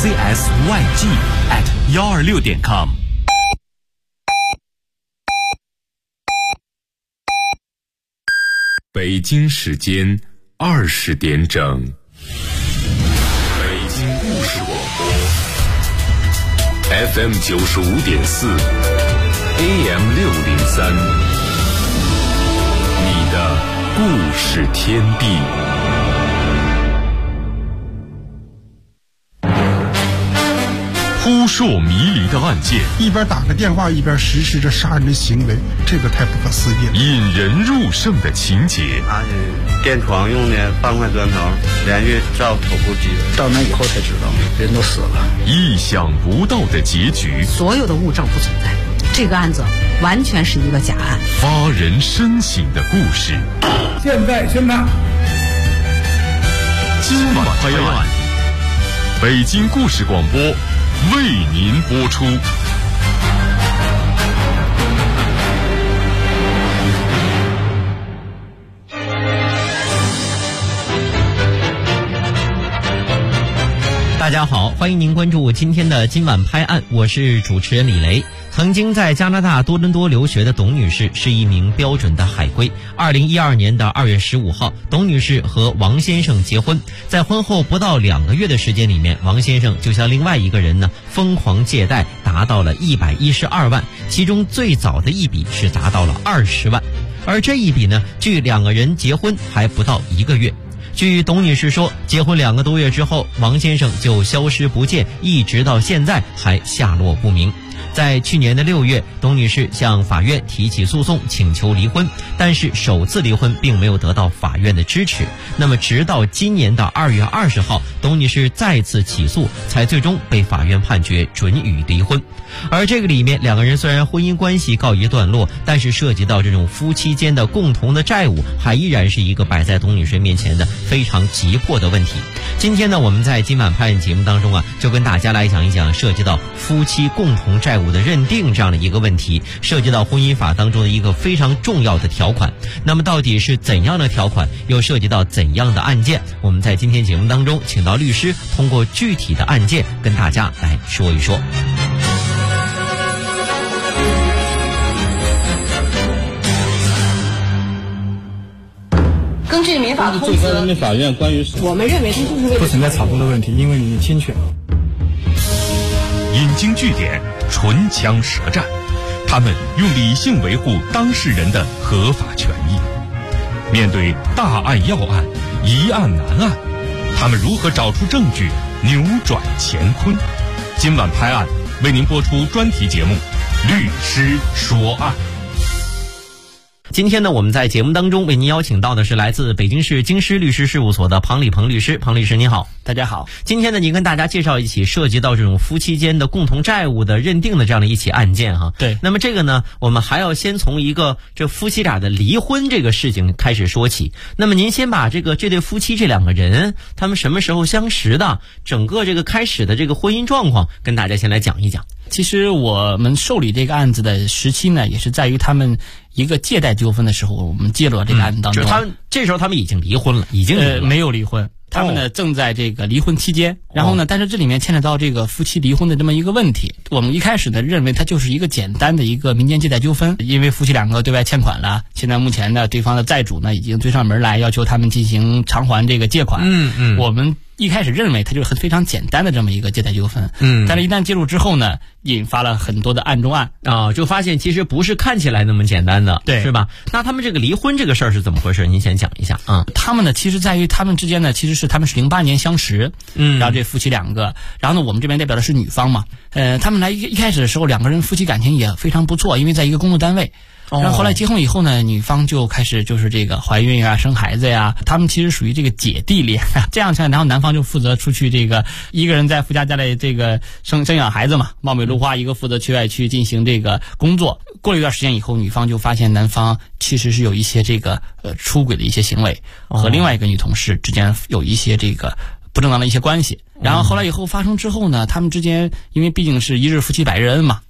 CSYG@126.com。 北京时间20点整，北京故事广播 FM 95.4 AM 603，你的故事天地。扑朔迷离的案件， 一边打个电话一边实施着杀人的行为，这个太不可思议了。 引人入胜的情节， 他是电床用的半块砖头连续照头部击， 到那以后才知道人都死了。 意想不到的结局， 所有的物证不存在，这个案子完全是一个假案。 发人深省的故事， 现在宣判。 今晚拍案，北京故事广播为您播出。 大家好，欢迎您关注今天的今晚拍案，我是主持人李雷。曾经在加拿大多伦多留学的董女士是一名标准的海归。2012年的2月15号，董女士和王先生结婚。在婚后不到2个月的时间里面，王先生就向另外一个人呢疯狂借贷，达到了112万，其中最早的一笔是达到了20万，而这一笔呢，距2个人结婚还不到1个月。据董女士说，结婚2个多月之后，王先生就消失不见，一直到现在还下落不明。在去年的6月，董女士向法院提起诉讼，请求离婚，但是首次离婚并没有得到法院的支持。那么直到今年的2月20号，董女士再次起诉，才最终被法院判决准予离婚。而这个里面2个人虽然婚姻关系告一段落，但是涉及到这种夫妻间的共同的债务，还依然是一个摆在董女士面前的非常急迫的问题。今天呢，我们在今晚拍案节目当中啊，就跟大家来讲一讲涉及到夫妻共同债务的认定这样的一个问题，涉及到婚姻法当中的一个非常重要的条款。那么到底是怎样的条款，又涉及到怎样的案件？我们在今天节目当中请到律师，通过具体的案件跟大家来说一说。 根据民法通则， 人民法院关于我们认为它就是为了不存在草根的问题，因为你侵权。 引经据典，唇枪舌战，他们用理性维护当事人的合法权益。面对大案要案，疑案难案，他们如何找出证据，扭转乾坤？今晚拍案为您播出专题节目《律师说案》。 今天呢，我们在节目当中为您邀请到的是来自北京市京师律师事务所的庞礼鹏律师。庞律师您好。 大家好。 今天呢，您跟大家介绍一起涉及到这种夫妻间的共同债务的认定的这样的一起案件哈。 对。 那么这个呢，我们还要先从一个这夫妻俩的离婚这个事情开始说起。那么您先把这对夫妻这2个人他们什么时候相识的，整个这个开始的这个婚姻状况跟大家先来讲一讲。 其实我们受理这个案子的时期呢，也是在于他们一个借贷纠纷的时候，我们介入了这个案子当中。 就是他们这时候他们已经离婚了，已经离婚了没有离婚。他们呢正在这个离婚期间，然后呢，但是这里面牵扯到这个夫妻离婚的这么一个问题。我们一开始呢认为它就是一个简单的一个民间借贷纠纷，因为夫妻2个对外欠款了，现在目前呢对方的债主呢已经追上门来要求他们进行偿还这个借款。我们一开始认为它就是非常简单的这么一个借贷纠纷，但是一旦介入之后呢，引发了很多的案中案啊，就发现其实不是看起来那么简单的， 对， 是吧？那他们这个离婚这个事儿是怎么回事？您先讲一下啊。 他们呢，其实在于他们之间呢，其实是他们是08年相识，然后这夫妻2个，然后呢，我们这边代表的是女方嘛，他们来一开始的时候2个人夫妻感情也非常不错，因为在一个工作单位。然后后来结婚以后呢，女方就开始就是这个怀孕啊、生孩子呀，他们其实属于这个姐弟恋，这样然后男方就负责出去这个一个人在夫家里这个生养孩子嘛，貌美如花，一个负责去外去进行这个工作。过了一段时间以后，女方就发现男方其实是有一些这个出轨的一些行为，和另外一个女同事之间有一些这个不正当的一些关系。然后后来以后发生之后呢，他们之间因为毕竟是一日夫妻百日恩嘛，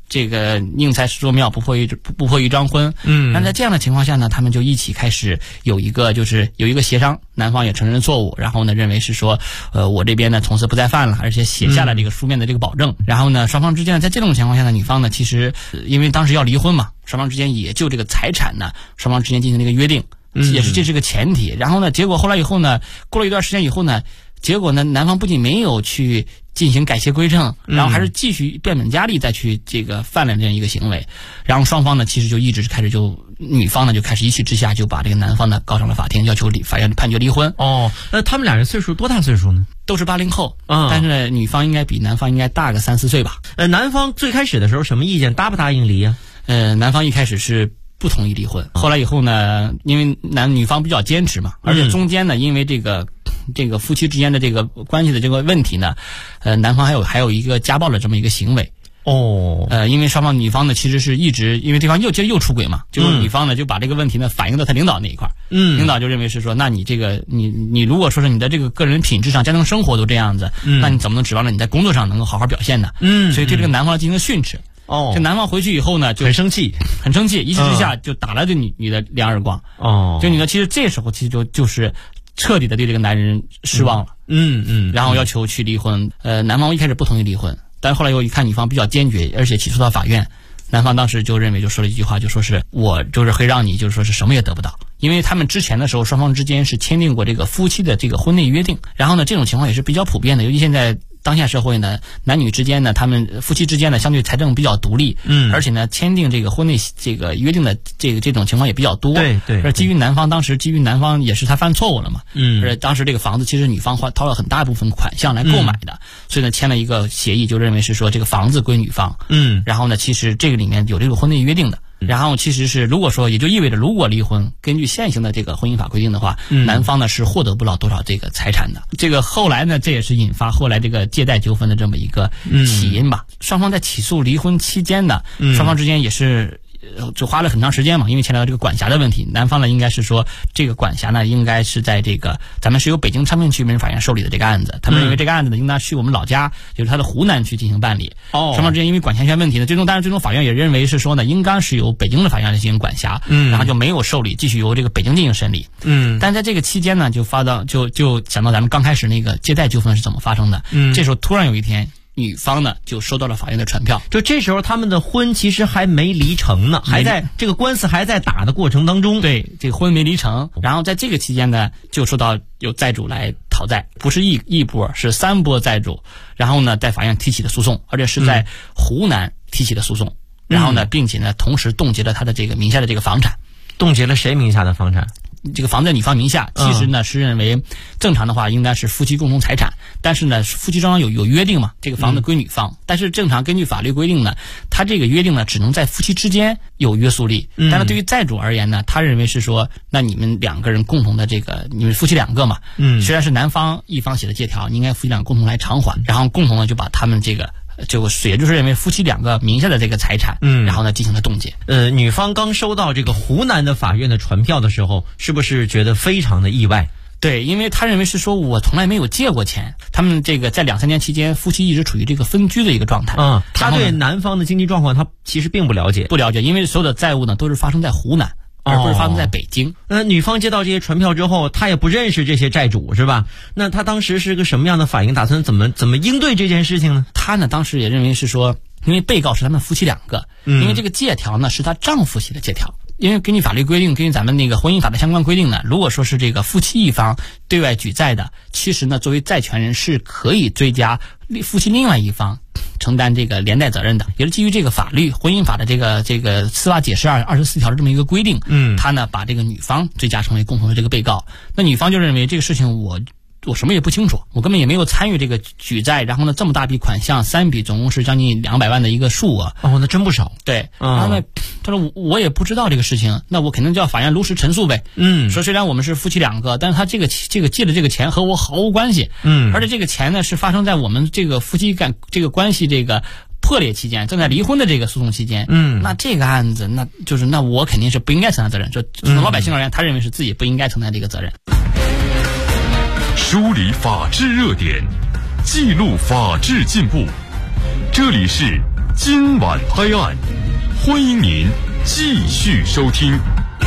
这个宁拆十座庙，不破一桩婚。那在这样的情况下呢，他们就一起开始有一个协商，男方也承认错误，然后呢认为是说，我这边呢从此不再犯了，而且写下了这个书面的这个保证。然后呢，双方之间在这种情况下呢，女方呢其实因为当时要离婚嘛，双方之间也就这个财产呢，双方之间进行了一个约定，这是个前提。然后呢，结果后来以后呢，过了一段时间以后呢，结果呢，男方不仅没有去进行改邪归正，然后还是继续变本加厉再去这个犯了这样一个行为，然后双方呢其实就一直开始女方呢就开始一气之下就把这个男方呢告上了法庭，要求法院判决离婚。 那他们俩人多大岁数呢？ 都是80后，但是呢女方应该比男方应该大个3-4岁吧。 男方最开始的时候什么意见？答不答应离呀？ 男方一开始是不同意离婚，后来以后呢，因为女方比较坚持嘛，而且中间呢，因为这个夫妻之间的这个关系的这个问题呢，男方还有一个家暴的这么一个行为。因为女方呢其实是一直因为对方又出轨嘛，就是女方呢就把这个问题呢反映到他领导那一块，领导就认为是说，那你这个你如果说是你的这个个人品质上、家庭生活都这样子，那你怎么能指望着你在工作上能够好好表现呢？所以对这个男方进行了训斥。这男方回去以后呢，就很生气， 一气之下就打了这女的2耳光。这女的其实这时候其实就是彻底的对这个男人失望了。然后要求去离婚。男方一开始不同意离婚，但是后来又一看女方比较坚决，而且起诉到法院，男方当时就认为就说了一句话，就说是我就是会让你就是说是什么也得不到。因为他们之前的时候双方之间是签订过这个夫妻的这个婚内约定，然后呢这种情况也是比较普遍的，尤其现在当下社会呢，男女之间呢，他们夫妻之间呢，相对财政比较独立，而且呢，签订这个婚内这个约定的这种情况也比较多。 对。 而基于男方也是他犯错误了嘛，而当时这个房子其实女方掏了很大部分款项来购买的，所以呢签了一个协议，就认为是说这个房子归女方。然后呢，其实这个里面有这个婚内约定的。然后其实是如果说也就意味着如果离婚，根据现行的这个婚姻法规定的话，男方呢是获得不了多少这个财产的。这个后来呢，这也是引发后来这个借贷纠纷的这么一个起因吧。双方在起诉离婚期间呢，双方之间也是就花了很长时间嘛，因为牵扯到这个管辖的问题。男方呢应该是说这个管辖呢应该是在这个咱们是由北京昌平区人民法院受理的这个案子，他们认为这个案子呢应当去我们老家，就是他的湖南去进行办理。双方之间因为管辖权问题呢，最终法院也认为是说呢应该是由北京的法院来进行管辖，然后就没有受理，继续由这个北京进行审理。但在这个期间呢，就想到咱们刚开始那个借贷纠纷是怎么发生的。这时候突然有一天，女方呢就收到了法院的传票， 就这时候他们的婚其实还没离成呢，还在这个官司还在打的过程当中。 对，这个婚没离成，然后在这个期间呢，就收到有债主来讨债，不是一波，是3波债主，然后呢在法院提起的诉讼，而且是在湖南提起的诉讼，然后呢并且呢同时冻结了他的这个名下的这个房产。 冻结了谁名下的房产？ 这个房在女方名下，其实呢是认为正常的话应该是夫妻共同财产，但是呢夫妻双方有约定嘛，这个房子归女方，但是正常根据法律规定呢，他这个约定呢只能在夫妻之间有约束力，但是对于债主而言呢，他认为是说，那你们2个人共同的这个，你们夫妻2个嘛，虽然是男方一方写的借条，你应该夫妻2个共同来偿还，然后共同的就把他们这个也就是认为夫妻2个名下的这个财产，然后呢进行了冻结。 女方刚收到这个湖南的法院的传票的时候，是不是觉得非常的意外？ 对，因为他认为是说我从来没有借过钱，他们这个在2-3年期间，夫妻一直处于这个分居的一个状态。 他对男方的经济状况他其实并不了解， 因为所有的债务呢都是发生在湖南，而不是发生在北京。 女方接到这些传票之后，她也不认识这些债主是吧？那她当时是个什么样的反应？打算怎么应对这件事情呢？ 她呢当时也认为是说，因为被告是他们夫妻2个，因为这个借条呢是她丈夫写的借条。因为根据法律规定，根据咱们那个婚姻法的相关规定呢，如果说是这个夫妻一方对外举债的，其实呢作为债权人是可以追加夫妻另外一方承担这个连带责任的，也是基于这个法律婚姻法的这个司法解释24条的这么一个规定，他呢把这个女方追加成为共同的这个被告，那女方就认为这个事情我什么也不清楚，我根本也没有参与这个举债，然后呢这么大笔款项3笔，总共是将近200万的一个数额。 那真不少。 对，然后呢他说我也不知道这个事情，那我肯定叫法院如实陈述呗。说虽然我们是夫妻2个，但是他这个借的这个钱和我毫无关系。而且这个钱呢是发生在我们这个夫妻这个关系这个破裂期间，正在离婚的这个诉讼期间。那这个案子那我肯定是不应该承担责任，就从老百姓而言，他认为是自己不应该承担这个责任。 梳理法治热点，记录法治进步。这里是今晚拍案，欢迎您继续收听。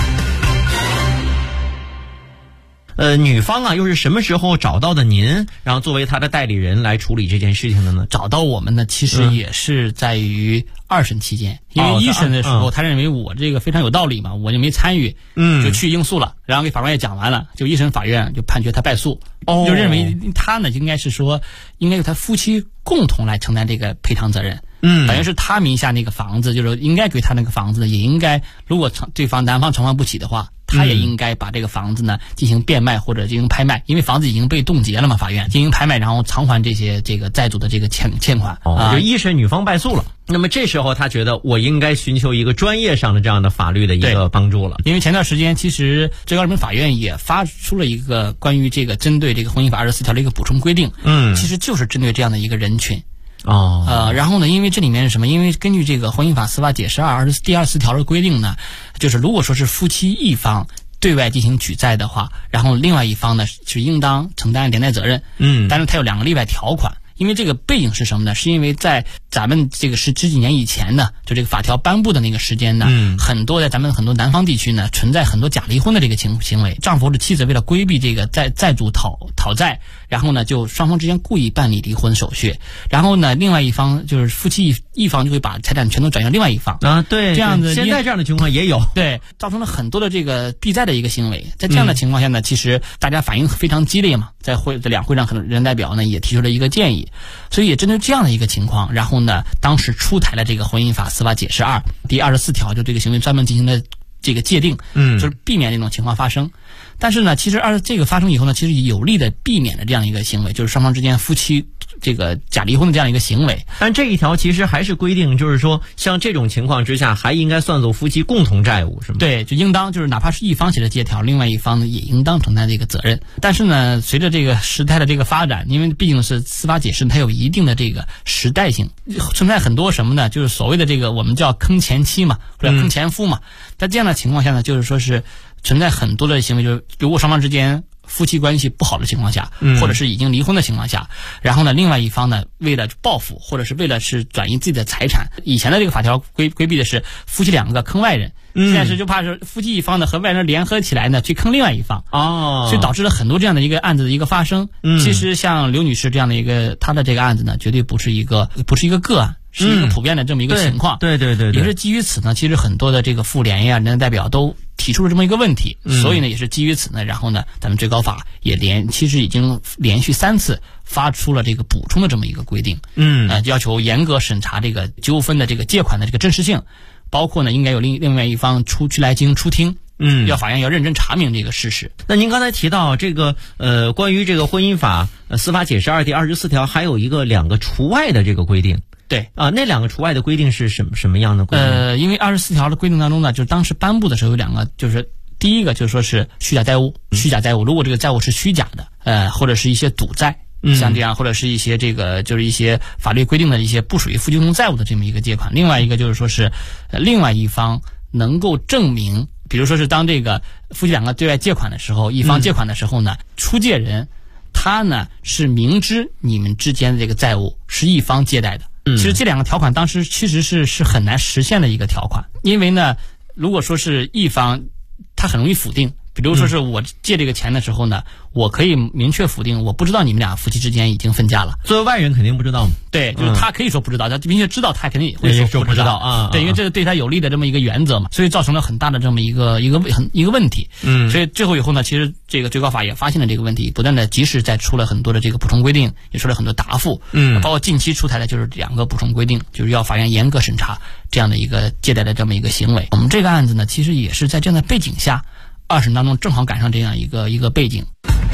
女方啊，又是什么时候找到的您，然后作为她的代理人来处理这件事情的呢？ 找到我们呢，其实也是在于2审期间，因为1审的时候，他认为我这个非常有道理嘛，我就没参与，就去应诉了，然后给法官也讲完了，就1审法院就判决他败诉，就认为他呢应该是说，应该由他夫妻共同来承担这个赔偿责任。等于是他名下那个房子，就是应该归他那个房子的，也应该如果男方偿还不起的话，他也应该把这个房子呢进行变卖或者进行拍卖，因为房子已经被冻结了嘛，法院进行拍卖，然后偿还这个债主的这个欠款。 就1审女方败诉了，那么这时候他觉得我应该寻求一个专业上的这样的法律的一个帮助了。 因为前段时间其实最高人民法院也发出了一个关于这个针对这个婚姻法24条的一个补充规定，其实就是针对这样的一个人群。然后呢，因为这里面是什么？因为根据这个婚姻法司法解释第24条的规定呢，就是如果说是夫妻一方对外进行举债的话，然后另外一方呢是应当承担连带责任。但是它有2个例外条款。因为这个背景是什么呢？是因为在咱们这个十几年以前呢，就这个法条颁布的那个时间呢，在咱们很多南方地区呢，存在很多假离婚的这个行为。丈夫或者妻子为了规避这个债主讨债，然后呢，就双方之间故意办理离婚手续，然后呢，另外一方就是夫妻一方就会把财产全都转向另外一方啊，对， 这样子现在这样的情况也有， 对，造成了很多的这个避债的一个行为。在这样的情况下呢，其实大家反应非常激烈嘛，在两会上可能人代表呢也提出了一个建议。所以也针对这样的一个情况，然后呢，当时出台了这个婚姻法司法解释2第24条，就这个行为专门进行了这个界定，就是避免这种情况发生。但是呢，其实这个发生以后呢，其实有力的避免了这样一个行为，就是双方之间夫妻这个假离婚的这样一个行为。 但这一条其实还是规定，就是说像这种情况之下，还应该算作夫妻共同债务，是吗？ 对，就应当就是哪怕是一方写的借条，另外一方呢也应当承担这个责任。但是呢，随着这个时代的这个发展，因为毕竟是司法解释，它有一定的这个时代性，存在很多什么呢？就是所谓的这个我们叫坑前妻嘛，或者坑前夫嘛。在这样的情况下呢，就是说是存在很多的行为，就是如果双方之间夫妻关系不好的情况下，或者是已经离婚的情况下，然后呢，另外一方呢为了报复，或者是为了是转移自己的财产，以前的这个法条规避的是夫妻2个坑外人，现在是就怕是夫妻一方呢和外人联合起来呢去坑另外一方，所以导致了很多这样的一个案子的一个发生。其实像刘女士这样的一个她的这个案子呢，绝对不是一个个案。是一个普遍的这么一个情况， 对， 也是基于此呢，其实很多的这个妇联呀、人大代表都提出了这么一个问题，所以呢，也是基于此呢，然后呢，咱们最高法也其实已经连续3次发出了这个补充的这么一个规定，要求严格审查这个纠纷的这个借款的这个真实性，包括呢，应该有另外一方来进行出庭。法院要认真查明这个事实。 那您刚才提到这个关于这个婚姻法司法解释2第24条还有2个除外的这个规定。 对啊，那2个除外的规定是什么样的规定？ 因为24条的规定当中呢，就是当时颁布的时候有2个，就是第一个就是说是虚假债务，如果这个债务是虚假的，或者是一些赌债，像这样，或者是一些这个就是一些法律规定的一些不属于夫妻共同债务的这么一个借款。另外一个就是说是另外一方能够证明，比如说是当这个夫妻2个对外借款的时候，一方借款的时候呢，出借人他呢是明知你们之间的这个债务是一方借贷的。其实这2个条款当时其实是很难实现的一个条款，因为呢，如果说是一方，他很容易否定。比如说是我借这个钱的时候呢，我可以明确否定，我不知道你们俩夫妻之间已经分家了。 作为外人肯定不知道嘛。 对，就是他可以说不知道，他明确知道，他肯定也会说不知道啊。对，因为这是对他有利的这么一个原则嘛，所以造成了很大的这么一个问题。所以最后以后呢，其实这个最高法也发现了这个问题，不断的及时再出了很多的这个补充规定，也出了很多答复。包括近期出台的就是2个补充规定，就是要法院严格审查这样的一个借贷的这么一个行为。我们这个案子呢，其实也是在这样的背景下，2审当中正好赶上这样一个背景，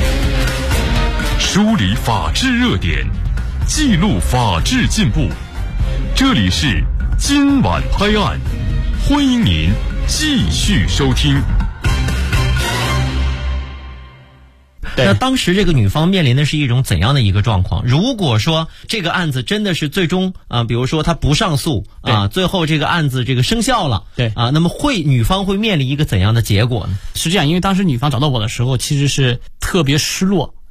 梳理法治热点，记录法治进步。这里是今晚拍案，欢迎您继续收听。 那当时这个女方面临的是一种怎样的一个状况？如果说这个案子真的是最终比如说她不上诉最后这个案子这个生效了， 对那么女方会面临一个怎样的结果呢？ 是这样，因为当时女方找到我的时候，其实是特别失落，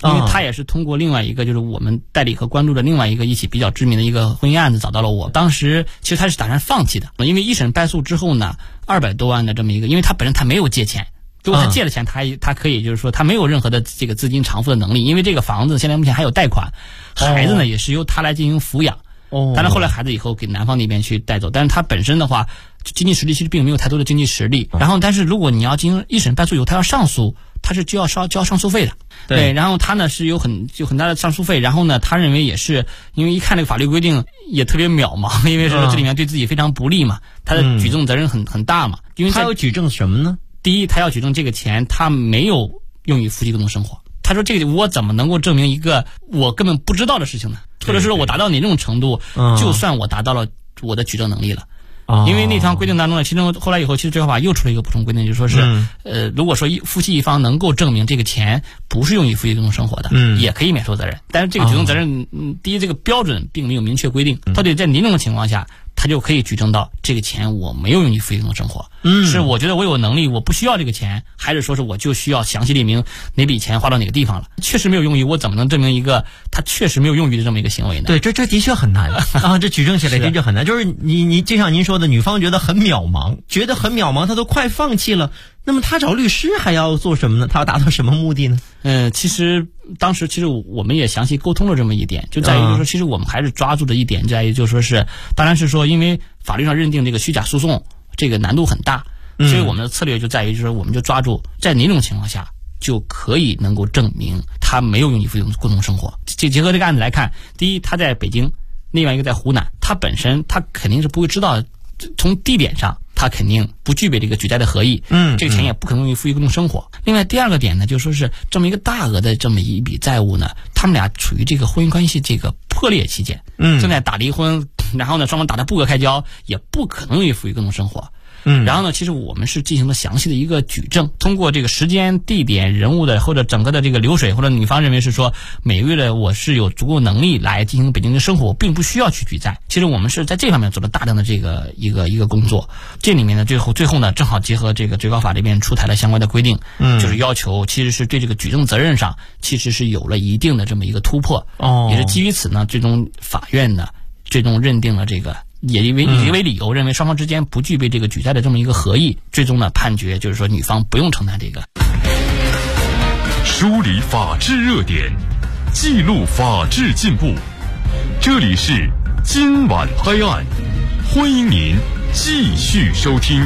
因为他也是通过另外一个就是我们代理和关注的另外一个一起比较知名的一个婚姻案子找到了我。当时其实他是打算放弃的，因为一审败诉之后呢，200多万的这么一个，因为他本身他没有借钱。如果他借了钱，他可以就是说他没有任何的这个资金偿付的能力，因为这个房子现在目前还有贷款，孩子呢也是由他来进行抚养。当然后来孩子以后给男方那边去带走，但是他本身的话经济实力其实并没有太多的经济实力。然后但是如果你要进行一审败诉以后，他要上诉，他是就要交上诉费的。对，然后他呢是有很大的上诉费，然后呢他认为也是因为一看这个法律规定也特别渺茫，因为说这里面对自己非常不利嘛，他的举证责任很大嘛。因为他要举证什么呢？ 第一，他要举证这个钱他没有用于夫妻共同生活。他说这个我怎么能够证明一个我根本不知道的事情呢？或者是说我达到哪种程度，就算我达到了我的举证能力了。因为那条规定当中呢，其中后来以后，其实最高法又出了一个补充规定，就说是如果说夫妻一方能够证明这个钱不是用于夫妻共同生活的，也可以免受责任。但是这个举证责任，第一这个标准并没有明确规定，到底在哪种情况下他就可以举证到这个钱我没有用于夫妻共同生活，是我觉得我有能力我不需要这个钱，还是说是我就需要详细列明哪笔钱花到哪个地方了，确实没有用于，我怎么能证明一个他确实没有用于的这么一个行为呢？ 对，这的确很难啊，这举证起来的确很难。就是你就像您说的，女方觉得很渺茫，她都快放弃了。那么她找律师还要做什么呢？她要达到什么目的呢？ 其实当时我们也详细沟通了这么一点，就在于就是说，其实我们还是抓住的一点在于就是说是，当然是说因为法律上认定这个虚假诉讼这个难度很大，所以我们的策略就在于就是我们就抓住在哪种情况下就可以能够证明他没有用于夫妻共同生活。结合这个案子来看，第一他在北京，另外一个在湖南，他本身他肯定是不会知道，从地点上他肯定不具备这个举债的合意，这个钱也不可能用于夫妻共同生活。另外第二个点呢，就说是这么一个大额的这么一笔债务呢，他们俩处于这个婚姻关系这个破裂期间，正在打离婚，然后呢双方打得不可开交，也不可能用于夫妻共同生活。然后呢，其实我们是进行了详细的一个举证，通过这个时间、地点、人物的或者整个的这个流水，或者女方认为是说每个月的我是有足够能力来进行北京的生活，我并不需要去举债。其实我们是在这方面做了大量的这个一个工作。这里面呢，最后呢，正好结合这个最高法这边出台了相关的规定，就是要求其实是对这个举证责任上其实是有了一定的这么一个突破。也是基于此呢，最终法院呢最终认定了这个。也以为理由认为双方之间不具备这个举债的这么一个合意，最终呢判决就是说女方不用承担这个。 梳理法治热点，记录法治进步，这里是今晚拍案，欢迎您继续收听。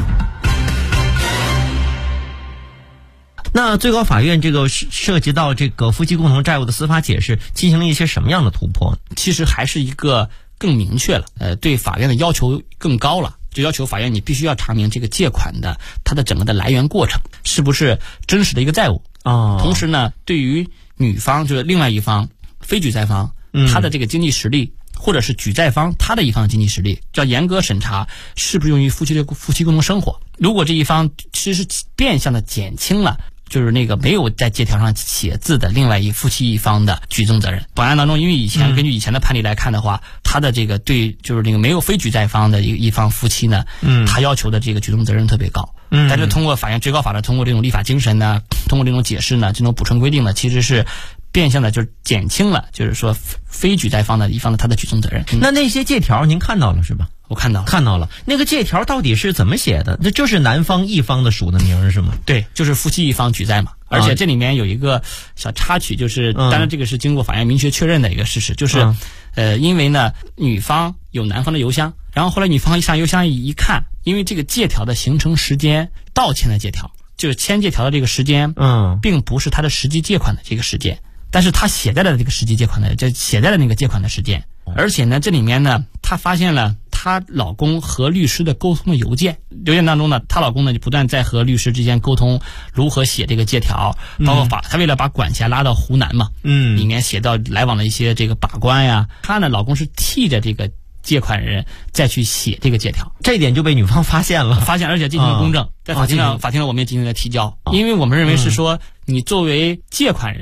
那最高法院这个涉及到这个夫妻共同债务的司法解释进行了一些什么样的突破呢？ 其实还是一个更明确了，对法院的要求更高了，就要求法院你必须要查明这个借款的它的整个的来源过程是不是真实的一个债务同时呢，对于女方就是另外一方非举债方，他的这个经济实力，或者是举债方他的一方的经济实力，要严格审查是不是用于夫妻共同生活。如果这一方其实是变相的减轻了就是那个没有在借条上写字的另外夫妻一方的举证责任。本案当中，因为根据以前的判例来看的话，他的这个对就是那个没有非举债方的一方夫妻呢，他要求的这个举证责任特别高。但是通过法院最高法的通过这种立法精神呢，通过这种解释呢，这种补充规定呢，其实是变相的就是减轻了就是说非举债方的一方的他的举证责任。 那些借条您看到了是吧？ 我看到了。那个借条到底是怎么写的？那就是男方一方的署的名是吗？ 对，就是夫妻一方举债嘛。而且这里面有一个小插曲，就是当然这个是经过法院明确确认的一个事实，就是因为呢女方有男方的邮箱，然后后来女方上邮箱一看，因为这个借条的形成时间到签的借条，就是签借条的这个时间并不是他的实际借款的这个时间，但是他写在了这个实际借款的写在了那个借款的时间。而且呢这里面呢她发现了她老公和律师的沟通的邮件当中呢，她老公呢就不断在和律师之间沟通如何写这个借条，包括她为了把管辖拉到湖南嘛，里面写到来往的一些这个把关呀，她呢老公是替着这个借款人再去写这个借条， 这一点就被女方发现而且进行了公证，在法庭上我们也进行了提交，因为我们认为是说你作为借款人，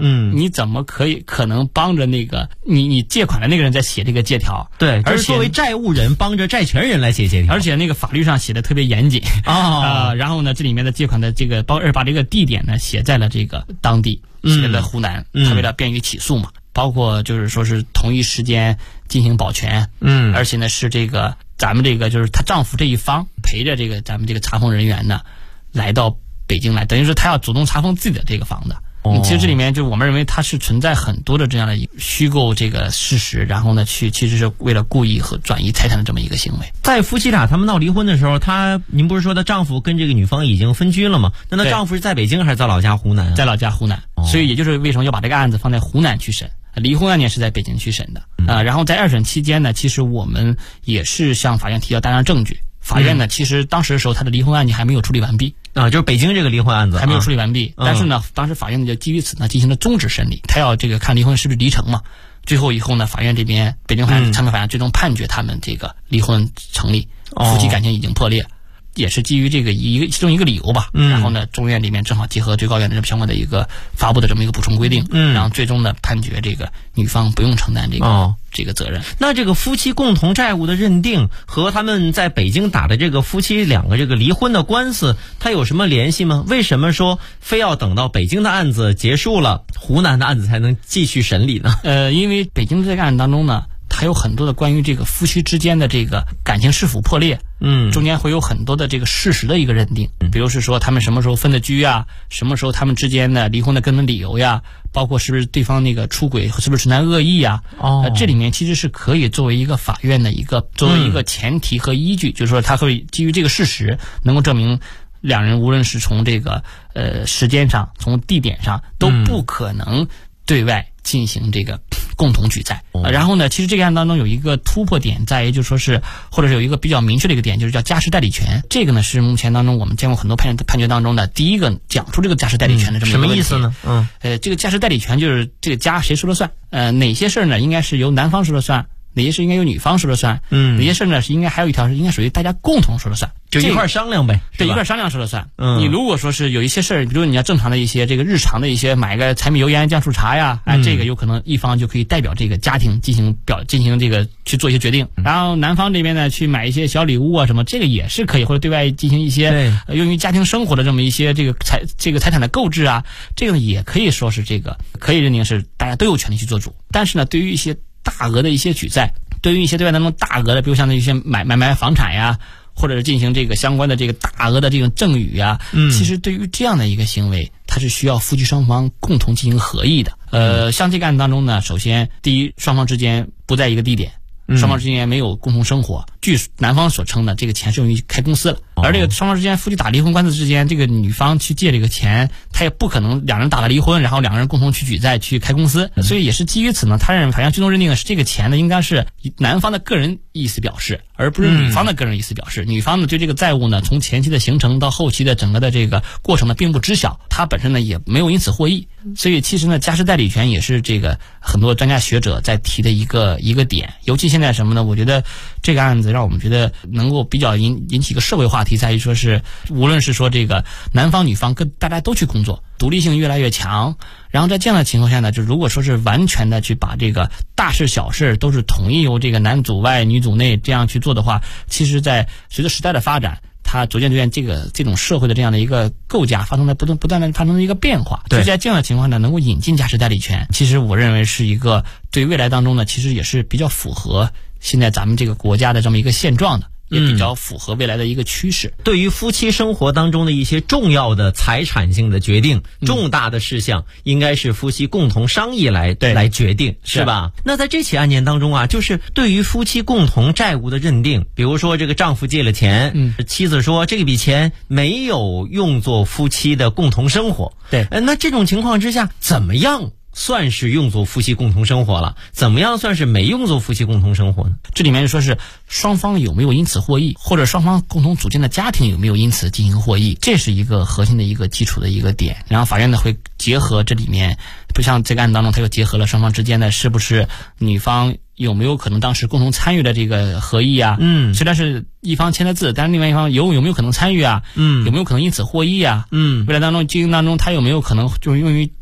你怎么可能帮着那个你借款的那个人在写这个借条？ 对， 而且就是作为债务人帮着债权人来写借条， 而且那个法律上写的特别严谨然后呢，这里面的借款的这个把这个地点呢写在了这个当地，写在湖南，他为了便于起诉嘛。包括就是说是同一时间进行保全，而且呢是这个咱们这个就是她丈夫这一方陪着这个咱们这个查封人员呢来到北京来，等于说他要主动查封自己的这个房子。其实这里面就我们认为它是存在很多的这样的虚构这个事实，然后呢其实是为了故意和转移财产的这么一个行为。 在夫妻俩他们闹离婚的时候，您不是说她丈夫跟这个女方已经分居了吗？那丈夫是在北京还是在老家湖南？ 在老家湖南，所以也就是为什么要把这个案子放在湖南去审。离婚案件是在北京去审的然后在二审期间呢，其实我们也是向法院提交大量证据。法院呢，其实当时的时候，他的离婚案件还没有处理完毕就是北京这个离婚案子还没有处理完毕。但是呢，当时法院呢就基于此呢进行了终止审理，他要这个看离婚是不是离成嘛。最后以后呢，法院这边北京参考法院最终判决他们这个离婚成立，夫妻感情已经破裂。也是基于这个其中一个理由吧，然后呢，中院里面正好结合最高院的相关的一个发布的这么一个补充规定，然后最终呢判决这个女方不用承担这个责任。 那这个夫妻共同债务的认定和他们在北京打的这个夫妻两个这个离婚的官司，它有什么联系吗？为什么说非要等到北京的案子结束了，湖南的案子才能继续审理呢？ 因为北京这个案子当中呢，还有很多的关于这个夫妻之间的这个感情是否破裂，中间会有很多的这个事实的一个认定，比如是说他们什么时候分的居啊，什么时候他们之间的离婚的根本理由呀，包括是不是对方那个出轨，是不是存在恶意呀？这里面其实是可以作为一个法院的作为一个前提和依据，就是说他会基于这个事实能够证明两人无论是从这个时间上，从地点上都不可能对外进行这个共同举债。然后呢，其实这个案当中有一个突破点在于，就说是或者是有一个比较明确的一个点，就是叫家事代理权。这个呢是目前当中我们见过很多判决当中的第一个讲出这个家事代理权的这么一个问题。 什么意思呢？ 这个家事代理权就是这个家谁说了算？哪些事儿呢应该是由男方说了算？哪些事应该由女方说了算？哪些事呢是应该还有一条是应该属于大家共同说了算， 就一块商量呗。 对，一块商量说了算。你如果说是有一些事儿，比如你要正常的一些这个日常的一些买个柴米油盐酱醋茶呀，这个有可能一方就可以代表这个家庭进行这个去做一些决定，然后男方这边呢去买一些小礼物啊什么，这个也是可以，或者对外进行一些用于家庭生活的这么一些这个财产的购置啊，这个也可以说是这个可以认定是大家都有权利去做主。但是呢，对于一些大额的一些举债，对于一些对外当中大额的，比如像那些买房产呀，或者是进行这个相关的这个大额的这种赠与啊，其实对于这样的一个行为，它是需要夫妻双方共同进行合意的。像这个案子当中呢，首先第一，双方之间不在一个地点，双方之间没有共同生活。据男方所称的，这个钱是用于开公司了。而这个双方之间夫妻打离婚官司之间，这个女方去借这个钱，她也不可能两人打了离婚，然后两个人共同去举债去开公司。所以也是基于此呢，他认为法院最终认定的是这个钱呢，应该是男方的个人意思表示，而不是女方的个人意思表示。女方呢对这个债务呢，从前期的形成到后期的整个的这个过程呢，并不知晓，她本身呢也没有因此获益。所以其实呢，家事代理权也是这个很多专家学者在提的一个点。尤其现在什么呢？我觉得这个案子让我们觉得能够比较引起一个社会话题，在于说是无论是说这个男方女方跟大家都去工作，独立性越来越强。然后在这样的情况下呢，就如果说是完全的去把这个大事小事都是统一由这个男主外女主内这样去做的话，其实在随着时代的发展，它逐渐这种社会的这样的一个构架发生了不断的发生了一个变化。所以在这样的情况呢，能够引进家事代理权，其实我认为是一个对未来当中呢，其实也是比较符合现在咱们这个国家的这么一个现状的，也比较符合未来的一个趋势。 对于夫妻生活当中的一些重要的财产性的决定，重大的事项，应该是夫妻共同商议来决定，是吧？那在这起案件当中啊，就是对于夫妻共同债务的认定，比如说这个丈夫借了钱，妻子说这笔钱没有用作夫妻的共同生活， 对， 那这种情况之下，怎么样算是用作夫妻共同生活了？怎么样算是没用作夫妻共同生活呢？ 这里面就说是双方有没有因此获益，或者双方共同组建的家庭有没有因此进行获益，这是一个核心的一个基础的一个点。然后法院呢会结合这里面，不像这个案子当中，它又结合了双方之间的是不是女方有没有可能当时共同参与的这个合意啊？虽然是一方签的字，但是另外一方有没有可能参与啊？有没有可能因此获益啊？未来当中经营当中，他有没有可能就是用于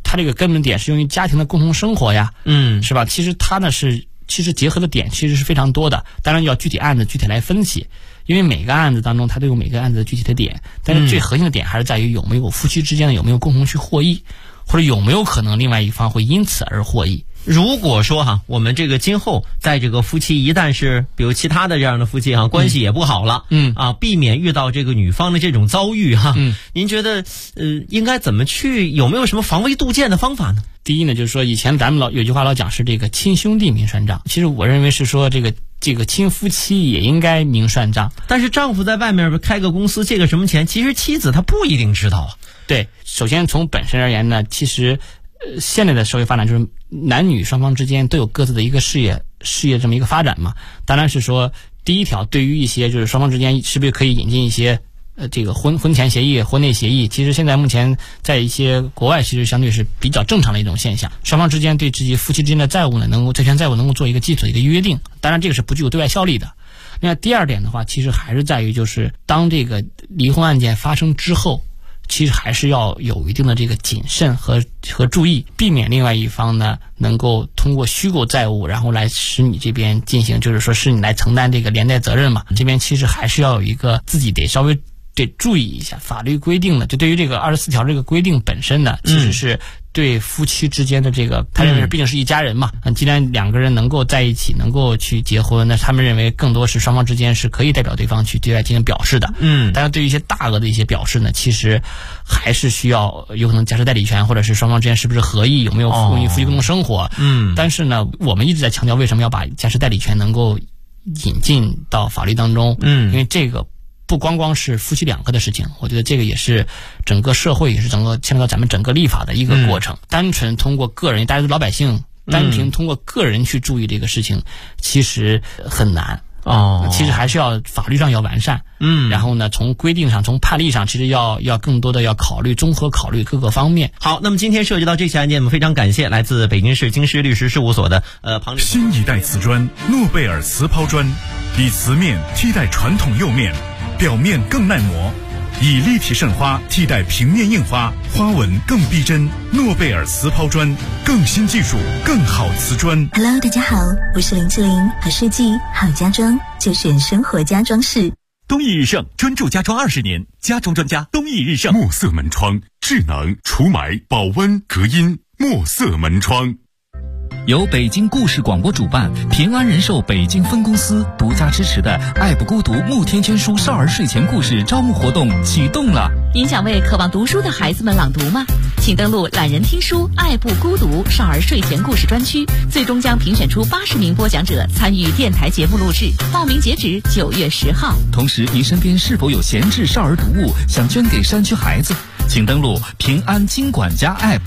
它这个根本点是用于家庭的共同生活呀，是吧？其实它呢其实结合的点其实是非常多的，当然要具体案子具体来分析，因为每个案子当中它都有每个案子的具体的点，但是最核心的点还是在于有没有夫妻之间的有没有共同去获益，或者有没有可能另外一方会因此而获益。 如果说我们这个今后在这个夫妻一旦是比如其他的这样的夫妻关系也不好了，避免遇到这个女方的这种遭遇您觉得应该怎么去，有没有什么防微杜渐的方法呢？ 第一呢，就是说以前咱们有句话老讲是这个亲兄弟明算账，其实我认为是说这个亲夫妻也应该明算账。 但是丈夫在外面开个公司借个什么钱，其实妻子她不一定知道啊。 对，首先从本身而言呢，其实现在的社会发展就是男女双方之间都有各自的一个事业这么一个发展嘛。当然是说第一条，对于一些就是双方之间是不是可以引进一些这个婚前协议、婚内协议，其实现在目前在一些国外其实相对是比较正常的一种现象。双方之间对自己夫妻之间的债务呢，债权债务能够做一个基础的一个约定，当然这个是不具有对外效力的。那第二点的话，其实还是在于就是当这个离婚案件发生之后，其实还是要有一定的这个谨慎和注意，避免另外一方呢能够通过虚构债务，然后来使你这边进行，就是说是你来承担这个连带责任嘛。这边其实还是要有一个自己得稍微得注意一下法律规定的，就对于这个24条这个规定本身呢，其实是对夫妻之间的这个，他认为毕竟是一家人嘛，既然两个人能够在一起，能够去结婚，那他们认为更多是双方之间是可以代表对方去对外进行表示的。但是对于一些大额的一些表示呢，其实还是需要有可能家事代理权，或者是双方之间是不是合意，有没有夫妻共同生活。但是呢，我们一直在强调为什么要把家事代理权能够引进到法律当中，因为这个不光光是夫妻两个的事情，我觉得这个也是整个社会，也是整个牵扯到咱们整个立法的一个过程。单纯通过个人，大家都老百姓，单凭通过个人去注意这个事情，其实很难。其实还是要法律上要完善，然后呢，从规定上、从判例上，其实要更多的要考虑综合考虑各个方面。 好，那么今天涉及到这起案件，我们非常感谢来自北京市京师律师事务所的庞志。 新一代瓷砖诺贝尔瓷抛砖，以瓷面替代传统釉面，表面更耐磨，以立体渗花替代平面印花，花纹更逼真。诺贝尔瓷抛砖，更新技术，更好瓷砖。 Hello， 大家好，我是林志玲，好设计、好家装，就选生活家装饰。 东益日盛专注家装20年，家装专家东益日盛。 墨色门窗，智能除霾、保温、隔音。墨色门窗。 由北京故事广播主办，平安人寿北京分公司独家支持的爱不孤独慕天天书少儿睡前故事招募活动启动了。 您想为渴望读书的孩子们朗读吗？请登录懒人听书爱不孤独少儿睡前故事专区，最终将评选出80名播讲者参与电台节目录制，报名截止9月10号。 同时，您身边是否有闲置少儿读物想捐给山区孩子？请登录平安金管家 App。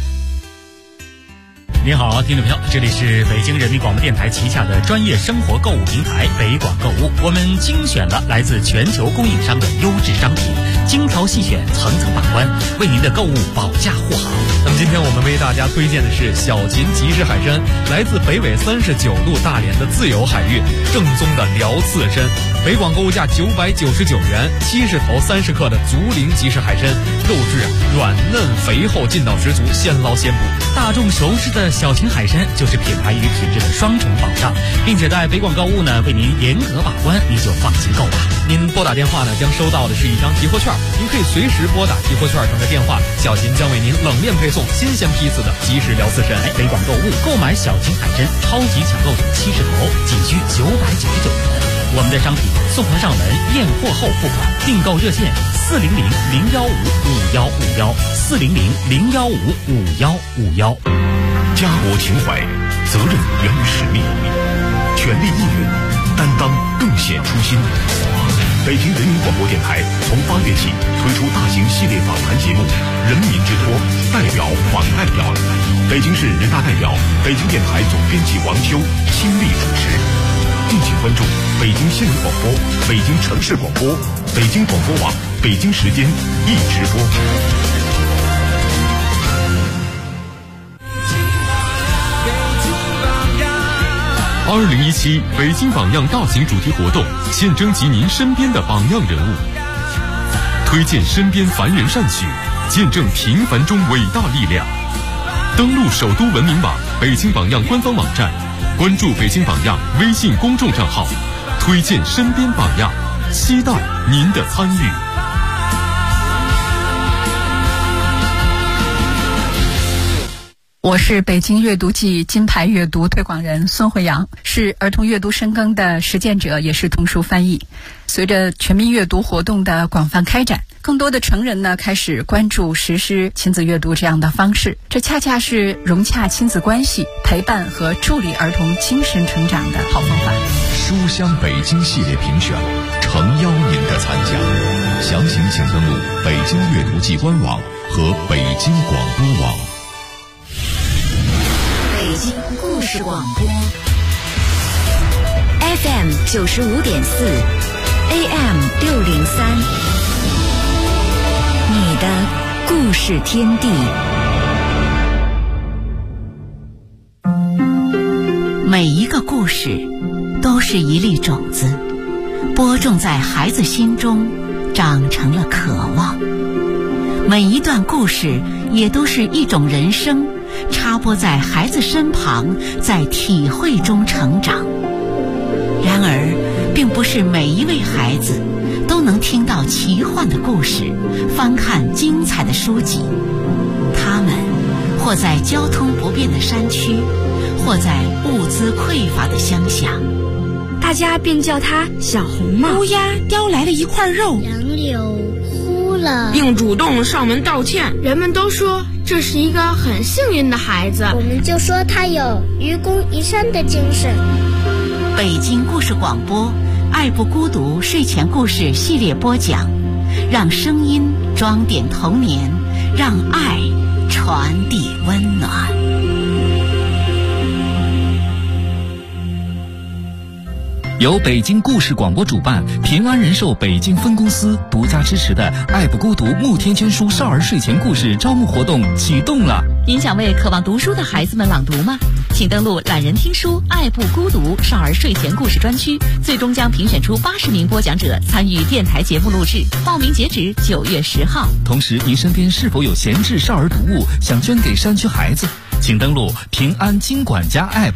您好，听众朋友，这里是北京人民广播电台旗下的专业生活购物平台北广购物。我们精选了来自全球供应商的优质商品，精挑细选，层层把关，为您的购物保驾护航。 那么今天我们为大家推荐的是小秦即食海参，来自北纬39度大连的自由海域，正宗的辽刺参。北广购物价999元，70头30克的竹林即食海参，肉质软嫩肥厚，劲道十足，现捞现捕。 大众熟知的小秦海参就是品牌与品质的双重保障，并且在北广购物呢为您严格把关，您就放心购吧。 您拨打电话呢将收到的是一张提货券，您可以随时拨打提货券上的电话，小秦将为您冷链配送新鲜批次的即食辽刺参。 北广购物购买小秦海参超级抢购组70头，仅需999元。我们的商品送货上门，验货后付款，订购热线400-015-5151，400-015-5151。 家国情怀，责任源于使命，全力应援，担当更显初心。北京人民广播电台从8月起推出大型系列访谈节目《人民之托》，代表访代表，北京市人大代表、北京电台总编辑王秋亲力主持。敬请关注北京新闻广播、北京城市广播、北京广播网、北京时间一直播。2017北京榜样大型主题活动，现征集您身边的榜样人物，推荐身边凡人善举，见证平凡中伟大力量。 登录首都文明网、北京榜样官方网站，关注北京榜样微信公众账号，推荐身边榜样，期待您的参与。 我是北京阅读季金牌阅读推广人孙慧阳，是儿童阅读深耕的实践者，也是童书翻译。随着全民阅读活动的广泛开展，更多的成人呢开始关注实施亲子阅读这样的方式，这恰恰是融洽亲子关系、陪伴和助力儿童精神成长的好方法。 书香北京系列评选诚邀您的参加，详情请登录北京阅读季官网和北京广播网。 北京故事广播 FM 95.4 AM 603，你的故事天地。每一个故事都是一粒种子，播种在孩子心中，长成了渴望。每一段故事也都是一种人生，插播在孩子身旁，在体会中成长。然而，并不是每一位孩子都能听到奇幻的故事，翻看精彩的书籍。他们或在交通不便的山区，或在物资匮乏的乡下， 大家便叫他小红帽。 乌鸦叼来了一块肉， 杨柳哭了， 并主动上门道歉。 人们都说这是一个很幸运的孩子， 我们就说他有愚公移山的精神。 北京故事广播爱不孤独睡前故事系列播讲，让声音装点童年，让爱传递温暖。 由北京故事广播主办，平安人寿北京分公司独家支持的爱不孤独慕天娟书少儿睡前故事招募活动启动了。 您想为渴望读书的孩子们朗读吗？请登录懒人听书爱不孤独少儿睡前故事专区，最终将评选出80名播讲者参与电台节目录制，报名截止9月10号。 同时，您身边是否有闲置少儿读物想捐给山区孩子？请登录平安金管家 App。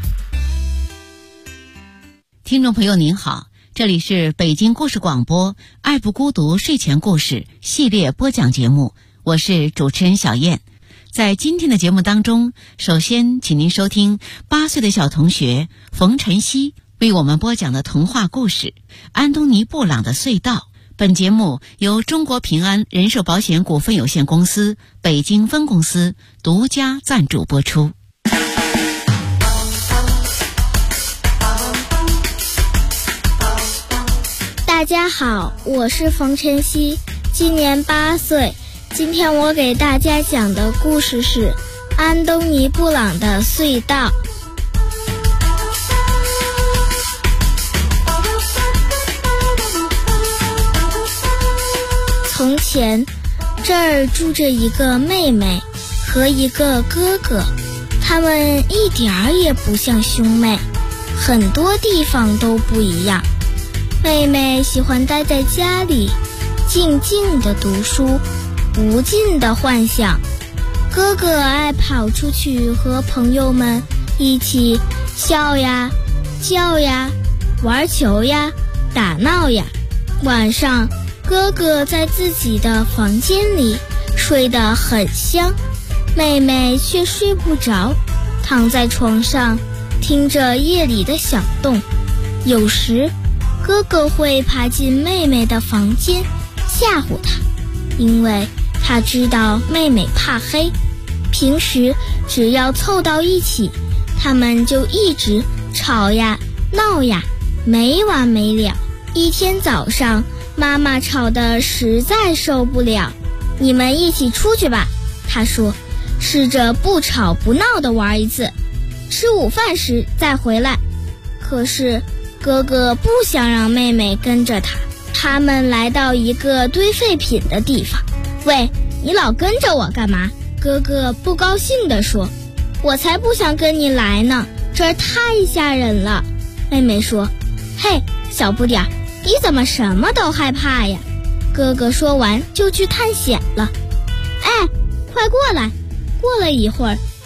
听众朋友您好，这里是北京故事广播爱不孤独睡前故事系列播讲节目，我是主持人小燕。在今天的节目当中，首先请您收听8岁的小同学冯晨曦为我们播讲的童话故事安东尼布朗的隧道。本节目由中国平安人寿保险股份有限公司北京分公司独家赞助播出。 大家好，我是冯晨曦，今年8岁。今天我给大家讲的故事是安东尼布朗的隧道。从前，这儿住着一个妹妹和一个哥哥，他们一点儿也不像兄妹，很多地方都不一样。妹妹喜欢待在家里，静静地读书，无尽的幻想。哥哥爱跑出去和朋友们一起笑呀、叫呀、玩球呀、打闹呀。晚上，哥哥在自己的房间里睡得很香，妹妹却睡不着，躺在床上听着夜里的响动。有时哥哥会爬进妹妹的房间吓唬她，因为他知道妹妹怕黑。平时只要凑到一起，他们就一直吵呀闹呀，没完没了。一天早上，妈妈吵得实在受不了，你们一起出去吧，她说，试着不吵不闹地玩一次，吃午饭时再回来。可是哥哥不想让妹妹跟着他。他们来到一个堆废品的地方。喂，你老跟着我干嘛？哥哥不高兴地说。我才不想跟你来呢，这儿太吓人了。妹妹说。嘿，小不点儿，你怎么什么都害怕呀？哥哥说完就去探险了。哎，快过来。过了一会儿，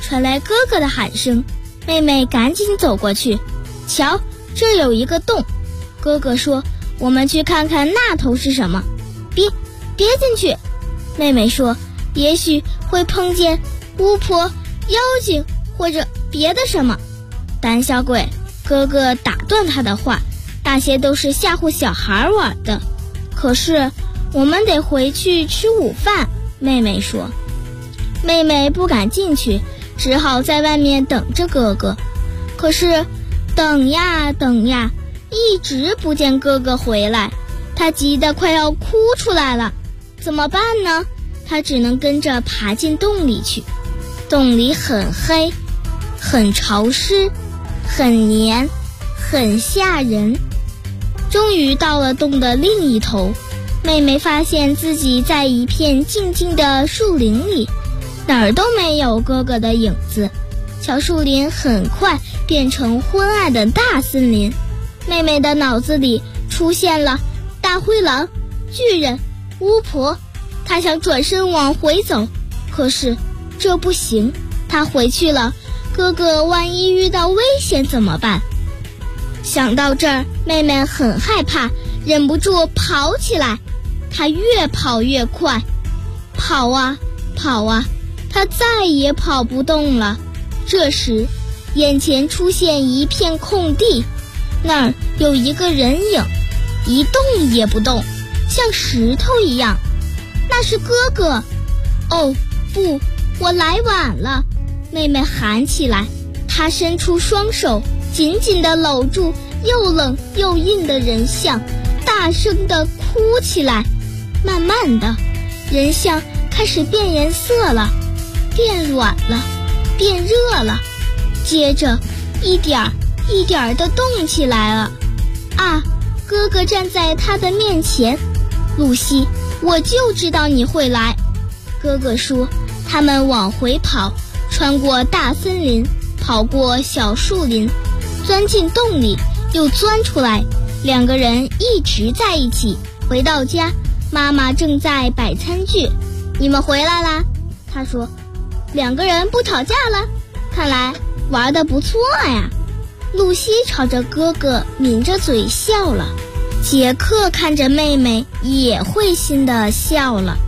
传来哥哥的喊声，妹妹赶紧走过去，瞧，这有一个洞。哥哥说，我们去看看那头是什么。别进去，妹妹说，也许会碰见巫婆、妖精或者别的什么。胆小鬼，哥哥打断他的话，那些都是吓唬小孩玩的。可是我们得回去吃午饭，妹妹说。妹妹不敢进去，只好在外面等着哥哥。可是等呀等呀，一直不见哥哥回来，她急得快要哭出来了。怎么办呢？她只能跟着爬进洞里去。洞里很黑，很潮湿，很黏，很吓人。终于到了洞的另一头，妹妹发现自己在一片静静的树林里，哪儿都没有哥哥的影子。小树林很快变成昏暗的大森林，妹妹的脑子里出现了大灰狼、巨人、巫婆。她想转身往回走，可是这不行，她回去了，哥哥万一遇到危险怎么办？想到这儿，妹妹很害怕，忍不住跑起来。她越跑越快，跑啊跑啊，她再也跑不动了。这时眼前出现一片空地，那儿有一个人影，一动也不动，像石头一样。那是哥哥。哦不，我来晚了，妹妹喊起来。她伸出双手，紧紧地搂住又冷又硬的人像，大声地哭起来。慢慢的，人像开始变颜色了，变软了，变热了，接着一点儿一点儿地动起来了。啊，哥哥站在他的面前。露西，我就知道你会来。哥哥说。他们往回跑，穿过大森林，跑过小树林，钻进洞里，又钻出来。两个人一直在一起。回到家，妈妈正在摆餐具。你们回来啦？她说。两个人不吵架了，看来玩得不错呀。露西朝着哥哥抿着嘴笑了。杰克看着妹妹也会心地笑了。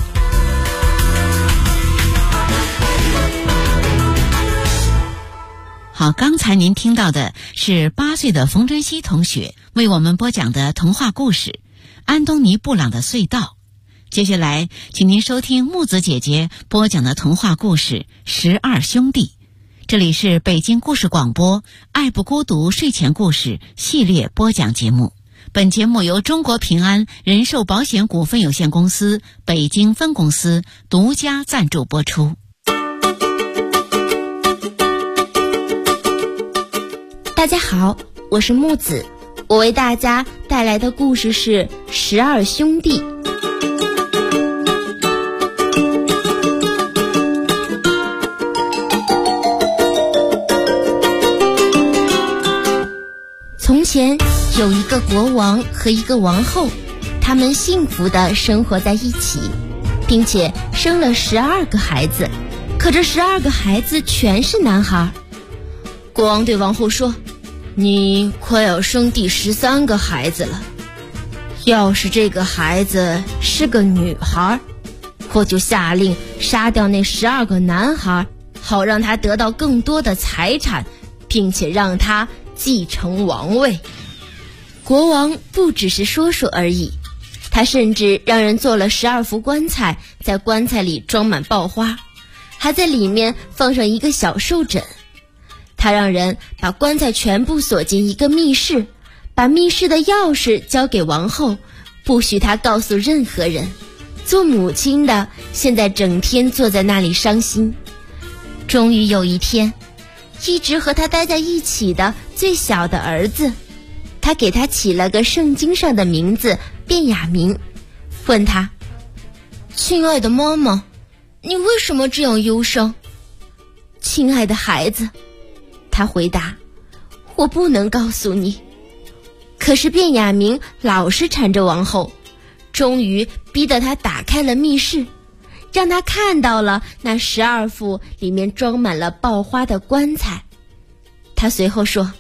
好，刚才您听到的是8岁的冯珍熙同学为我们播讲的童话故事《安东尼·布朗的隧道》。接下来，请您收听木子姐姐播讲的童话故事《12兄弟》。这里是北京故事广播爱不孤独睡前故事系列播讲节目。本节目由中国平安人寿保险股份有限公司北京分公司独家赞助播出。 大家好，我是木子，我为大家带来的故事是12兄弟。从前有一个国王和一个王后，他们幸福地生活在一起，并且生了12个孩子，可这12个孩子全是男孩。国王对王后说，你快要生第13个孩子了，要是这个孩子是个女孩，我就下令杀掉那12个男孩，好让他得到更多的财产，并且让他继承王位。国王不只是说说而已，他甚至让人做了12副棺材，在棺材里装满爆花，还在里面放上一个小兽枕。他让人把棺材全部锁进一个密室，把密室的钥匙交给王后，不许她告诉任何人。做母亲的现在整天坐在那里伤心。终于有一天，一直和他待在一起的最小的儿子，他给他起了个圣经上的名字便雅明，问他，亲爱的妈妈，你为什么这样忧伤？亲爱的孩子，他回答，我不能告诉你。可是便雅明老是缠着王后，终于逼得他打开了密室， 让他看到了那12副里面装满了爆花的棺材。他随后说：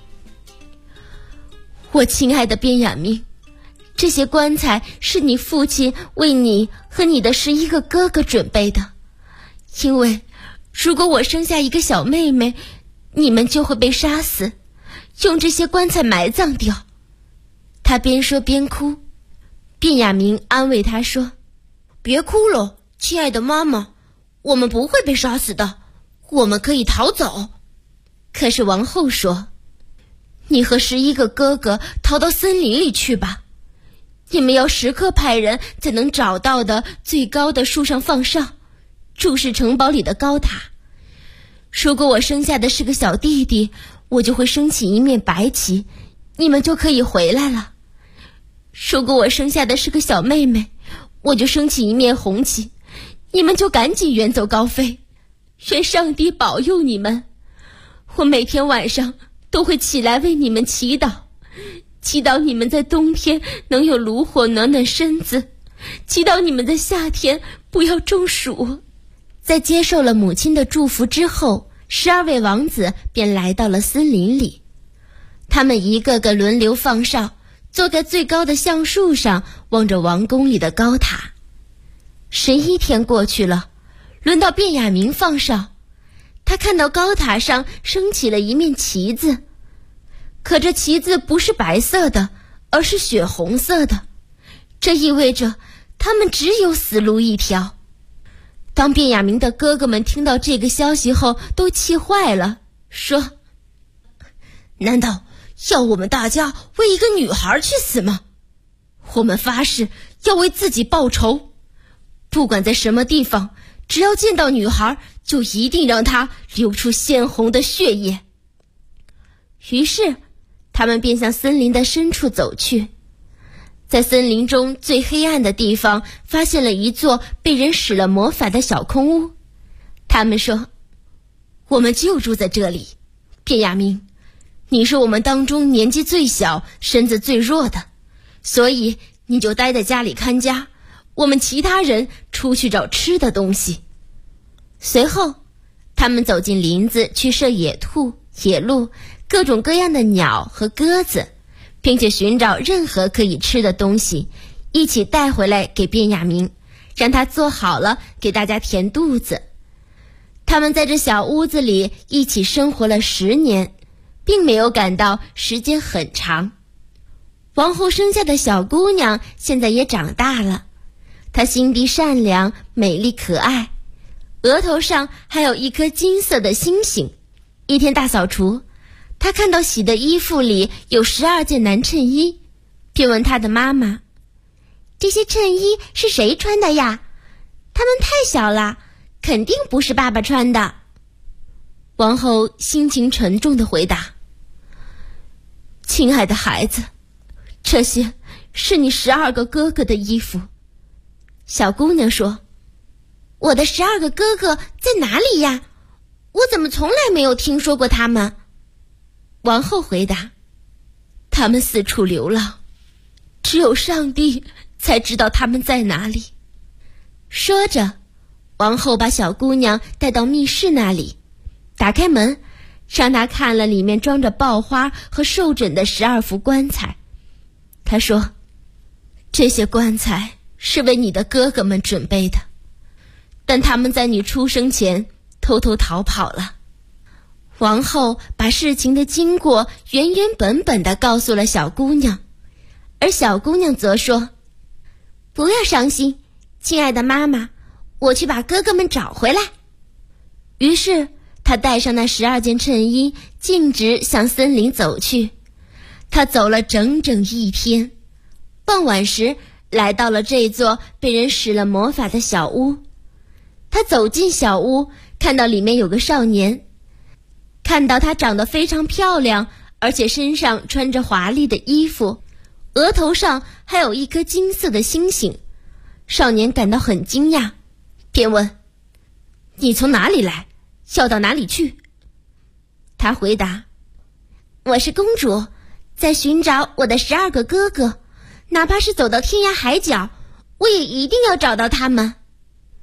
我亲爱的便雅悯，这些棺材是你父亲为你和你的11个哥哥准备的，因为如果我生下一个小妹妹，你们就会被杀死，用这些棺材埋葬掉。他边说边哭，便雅悯安慰他说：别哭了，亲爱的妈妈，我们不会被杀死的，我们可以逃走。可是王后说：你和11个哥哥逃到森林里去吧，你们要时刻派人在能找到的最高的树上放哨，注视城堡里的高塔。如果我生下的是个小弟弟，我就会升起一面白旗，你们就可以回来了。如果我生下的是个小妹妹，我就升起一面红旗，你们就赶紧远走高飞。愿上帝保佑你们。我每天晚上都会起来为你们祈祷，祈祷你们在冬天能有炉火暖暖身子，祈祷你们在夏天不要中暑。在接受了母亲的祝福之后，12位王子便来到了森林里。他们一个个轮流放哨，坐在最高的橡树上，望着王宫里的高塔。11天过去了，轮到便雅悯放哨。他看到高塔上升起了一面旗子，可这旗子不是白色的，而是血红色的，这意味着他们只有死路一条。当便雅悯的哥哥们听到这个消息后，都气坏了，说：难道要我们大家为一个女孩去死吗？我们发誓要为自己报仇，不管在什么地方，只要见到女孩，就一定让她流出鲜红的血液。于是他们便向森林的深处走去。在森林中最黑暗的地方，发现了一座被人使了魔法的小空屋。他们说：我们就住在这里。便雅悯，你是我们当中年纪最小、身子最弱的，所以你就待在家里看家，我们其他人出去找吃的东西。随后他们走进林子去射野兔、野鹿、各种各样的鸟和鸽子，并且寻找任何可以吃的东西，一起带回来给便雅悯，让他做好了给大家填肚子。他们在这小屋子里一起生活了10年，并没有感到时间很长。王后生下的小姑娘现在也长大了，她心地善良、美丽可爱，额头上还有一颗金色的星星。一天大扫除，她看到洗的衣服里有12件男衬衣，便问她的妈妈：这些衬衣是谁穿的呀？它们太小了，肯定不是爸爸穿的。王后心情沉重地回答：亲爱的孩子，这些是你12个哥哥的衣服。小姑娘说：我的12个哥哥在哪里呀？我怎么从来没有听说过他们？王后回答：他们四处流浪，只有上帝才知道他们在哪里。说着，王后把小姑娘带到密室那里，打开门，让她看了里面装着爆花和寿枕的12副棺材。她说：这些棺材是为你的哥哥们准备的，但他们在你出生前偷偷逃跑了。王后把事情的经过原原本本地告诉了小姑娘，而小姑娘则说：不要伤心，亲爱的妈妈，我去把哥哥们找回来。于是她带上那12件衬衣，径直向森林走去。她走了整整1天，傍晚时来到了这座被人使了魔法的小屋。她走进小屋，看到里面有个少年，看到他长得非常漂亮，而且身上穿着华丽的衣服，额头上还有一颗金色的星星。少年感到很惊讶，便问：你从哪里来？要到哪里去？他回答：我是公主，在寻找我的12个哥哥，哪怕是走到天涯海角，我也一定要找到他们。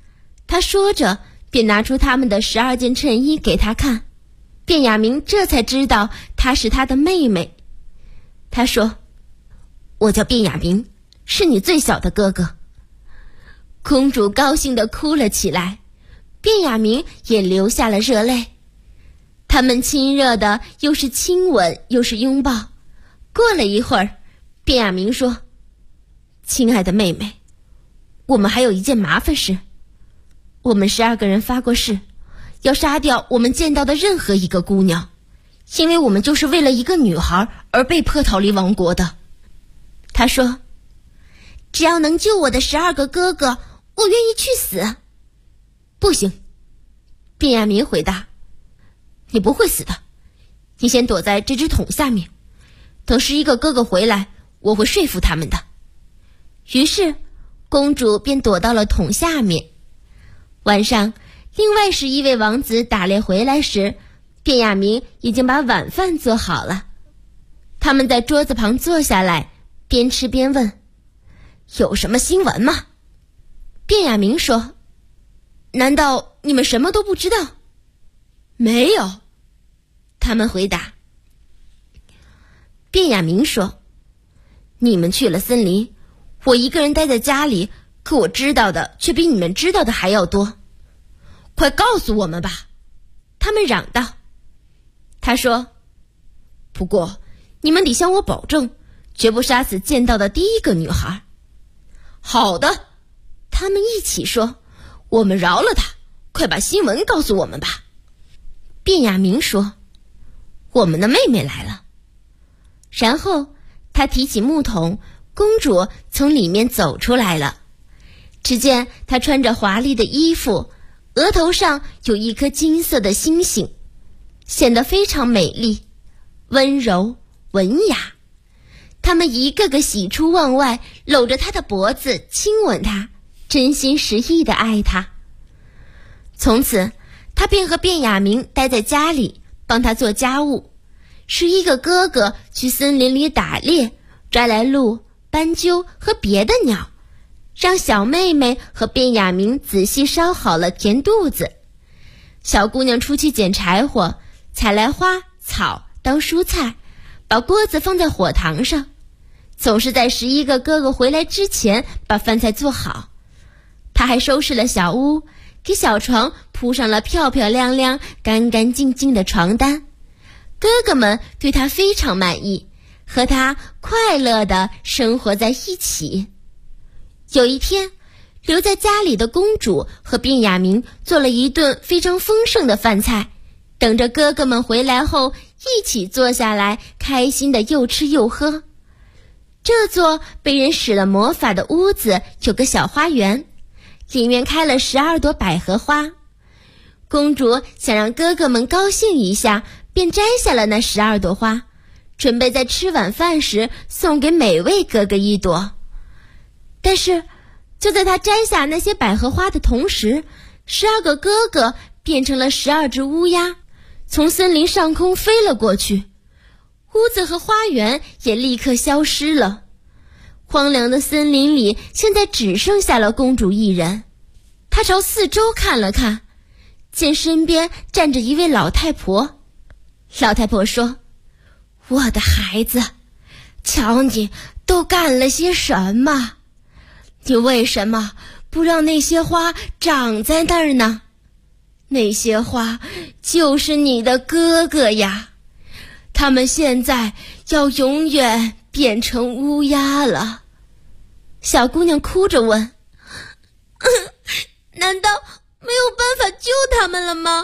他说着便拿出他们的12件衬衣给他看。卞雅明这才知道她是他的妹妹。他说：我叫卞雅明，是你最小的哥哥。公主高兴地哭了起来，卞雅明也流下了热泪。他们亲热的又是亲吻又是拥抱。过了一会儿，卞雅明说：亲爱的妹妹，我们还有一件麻烦事。我们12个人发过誓，要杀掉我们见到的任何一个姑娘，因为我们就是为了一个女孩而被迫逃离王国的。他说：只要能救我的12个哥哥，我愿意去死。不行，卞雅明回答，你不会死的，你先躲在这只桶下面，等11个哥哥回来，我会说服他们的。于是公主便躲到了桶下面。晚上，另外11位王子打猎回来时，卞雅明已经把晚饭做好了。他们在桌子旁坐下来，边吃边问：有什么新闻吗？卞雅明说：难道你们什么都不知道？没有，他们回答。卞雅明说：你们去了森林，我一个人待在家里，可我知道的却比你们知道的还要多。快告诉我们吧，他们嚷道。他说：不过你们得向我保证，绝不杀死见到的第一个女孩。好的，他们一起说，我们饶了他，快把新闻告诉我们吧。卞雅明说：我们的妹妹来了。然后他提起木桶，公主从里面走出来了。只见她穿着华丽的衣服，额头上有一颗金色的星星，显得非常美丽、温柔、文雅。他们一个个喜出望外，搂着她的脖子亲吻她，真心实意地爱她。从此她便和卞雅明待在家里，帮她做家务。11个哥哥去森林里打猎，抓来鹿、斑鸠和别的鸟，让小妹妹和卞雅明仔细烧好了填肚子。小姑娘出去捡柴火，采来花草当蔬菜，把锅子放在火塘上，总是在11个哥哥回来之前把饭菜做好。她还收拾了小屋，给小床铺上了漂漂亮亮、干干净净的床单。哥哥们对她非常满意，和她快乐地生活在一起。有一天，留在家里的公主和卞雅明做了一顿非常丰盛的饭菜，等着哥哥们回来后一起坐下来，开心地又吃又喝。这座被人使了魔法的屋子有个小花园，里面开了12朵百合花。公主想让哥哥们高兴一下，便摘下了那12朵花，准备在吃晚饭时送给每位哥哥一朵。但是就在她摘下那些百合花的同时，12个哥哥变成了12只乌鸦，从森林上空飞了过去，屋子和花园也立刻消失了。荒凉的森林里现在只剩下了公主一人。她朝四周看了看，见身边站着一位老太婆。老太婆说：我的孩子，瞧你都干了些什么？你为什么不让那些花长在那儿呢？那些花就是你的哥哥呀，他们现在要永远变成乌鸦了。小姑娘哭着问：难道没有办法救他们了吗？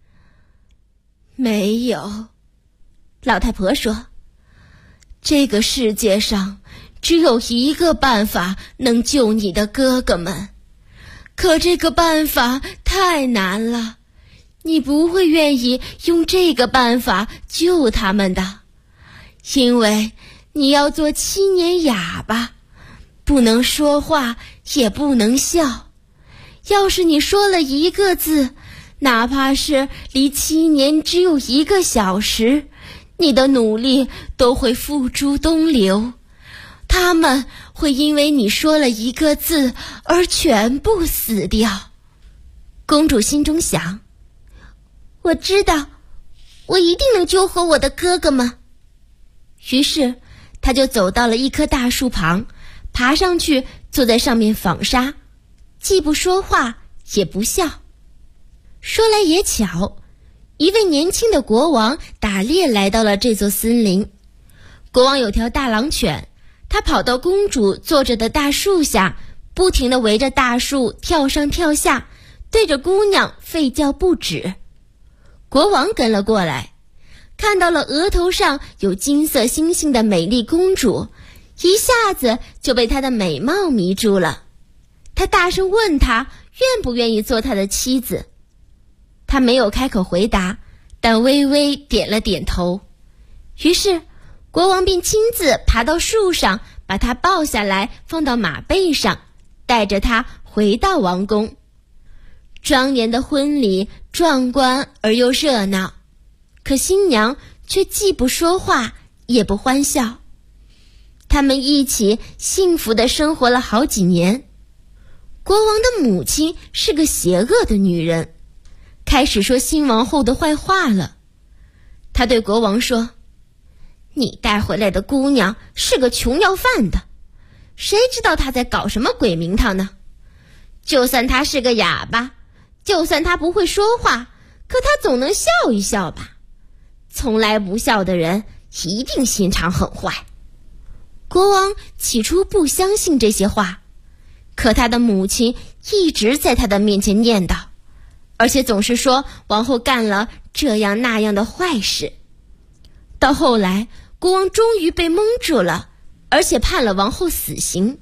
没有，老太婆说，这个世界上只有一个办法能救你的哥哥们，可这个办法太难了，你不会愿意用这个办法救他们的，因为你要做7年哑巴，不能说话，也不能笑。要是你说了一个字，哪怕是离7年只有1个小时，你的努力都会付诸东流。他们会因为你说了一个字而全部死掉。 公主心中想，我知道，我一定能救活我的哥哥们。于是她就走到了一棵大树旁，爬上去坐在上面纺纱，既不说话也不笑。说来也巧，一位年轻的国王打猎来到了这座森林。国王有条大狼犬，他跑到公主坐着的大树下，不停地围着大树跳上跳下，对着姑娘吠叫不止。国王跟了过来，看到了额头上有金色星星的美丽公主，一下子就被她的美貌迷住了。他大声问她愿不愿意做他的妻子。她没有开口回答，但微微点了点头。于是国王便亲自爬到树上，把她抱下来放到马背上，带着她回到王宫。庄严的婚礼壮观而又热闹，可新娘却既不说话也不欢笑。他们一起幸福地生活了好几年。国王的母亲是个邪恶的女人，开始说新王后的坏话了。她对国王说，你带回来的姑娘是个穷要饭的，谁知道她在搞什么鬼名堂呢？就算她是个哑巴，就算她不会说话，可她总能笑一笑吧。从来不笑的人一定心肠很坏。国王起初不相信这些话，可他的母亲一直在他的面前念叨，而且总是说王后干了这样那样的坏事。到后来，国王终于被蒙住了，而且判了王后死刑。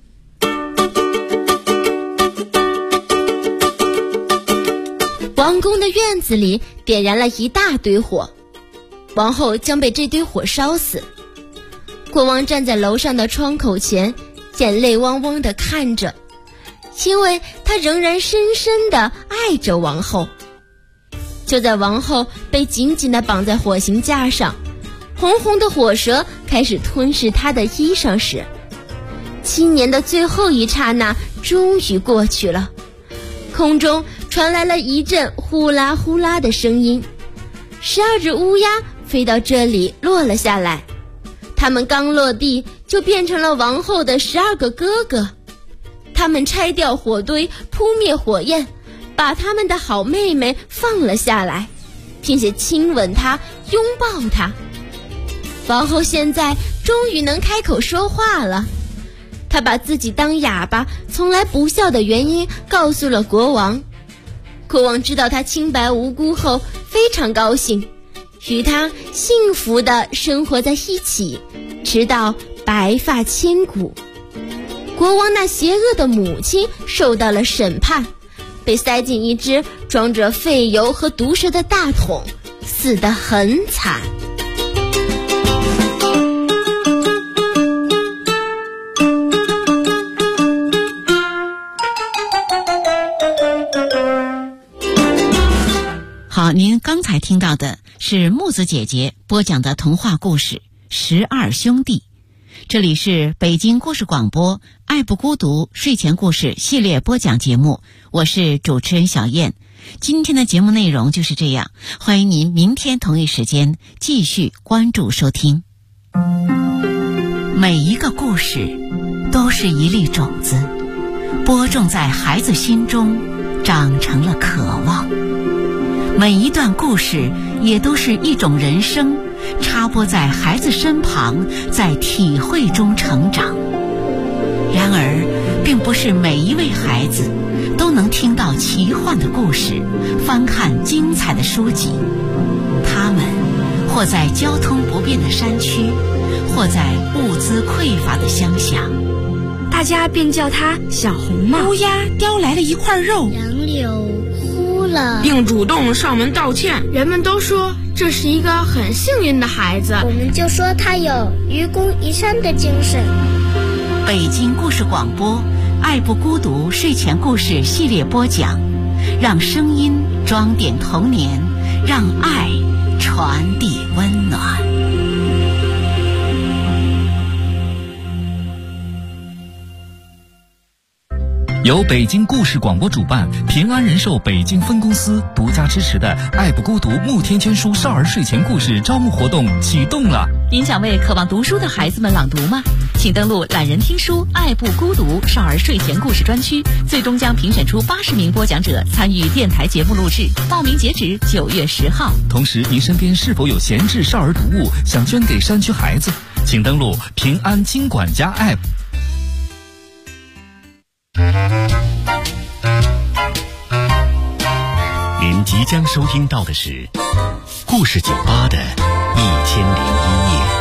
王宫的院子里点燃了一大堆火，王后将被这堆火烧死。国王站在楼上的窗口前，眼泪汪汪地看着，因为他仍然深深地爱着王后。就在王后被紧紧地绑在火刑架上，红红的火舌开始吞噬她的衣裳时，7年的最后一刹那终于过去了。空中传来了一阵呼啦呼啦的声音，12只乌鸦飞到这里落了下来，它们刚落地就变成了王后的12个哥哥。他们拆掉火堆，扑灭火焰，把他们的好妹妹放了下来，并且亲吻她，拥抱她。王后现在终于能开口说话了，她把自己当哑巴从来不笑的原因告诉了国王。国王知道她清白无辜后非常高兴，与她幸福地生活在一起，直到白发千古。国王那邪恶的母亲受到了审判，被塞进一只装着废油和毒蛇的大桶，死得很惨。 好，您刚才听到的是木子姐姐播讲的童话故事《12兄弟》。这里是北京故事广播爱不孤独睡前故事系列播讲节目，我是主持人小燕。今天的节目内容就是这样，欢迎您明天同一时间继续关注收听。每一个故事都是一粒种子，播种在孩子心中，长成了渴望。每一段故事也都是一种人生，插播在孩子身旁，在体会中成长。然而并不是每一位孩子都能听到奇幻的故事，翻看精彩的书籍。他们或在交通不便的山区，或在物资匮乏的乡下， 大家便叫他小红帽。 乌鸦叼来了一块肉， 杨柳哭了， 并主动上门道歉。人们都说这是一个很幸运的孩子， 我们就说他有愚公移山的精神。 北京故事广播爱不孤独睡前故事系列播讲，让声音装点童年，让爱传递温暖。 由北京故事广播主办，平安人寿北京分公司独家支持的“爱不孤独”慕天娟书少儿睡前故事招募活动启动了。 您想为渴望读书的孩子们朗读吗？请登录懒人听书“爱不孤独”少儿睡前故事专区，最终将评选出80名播讲者参与电台节目录制。报名截止9月10号。 同时，您身边是否有闲置少儿读物想捐给山区孩子？请登录平安经管家 App。 您即将收听到的是故事酒吧的1001夜。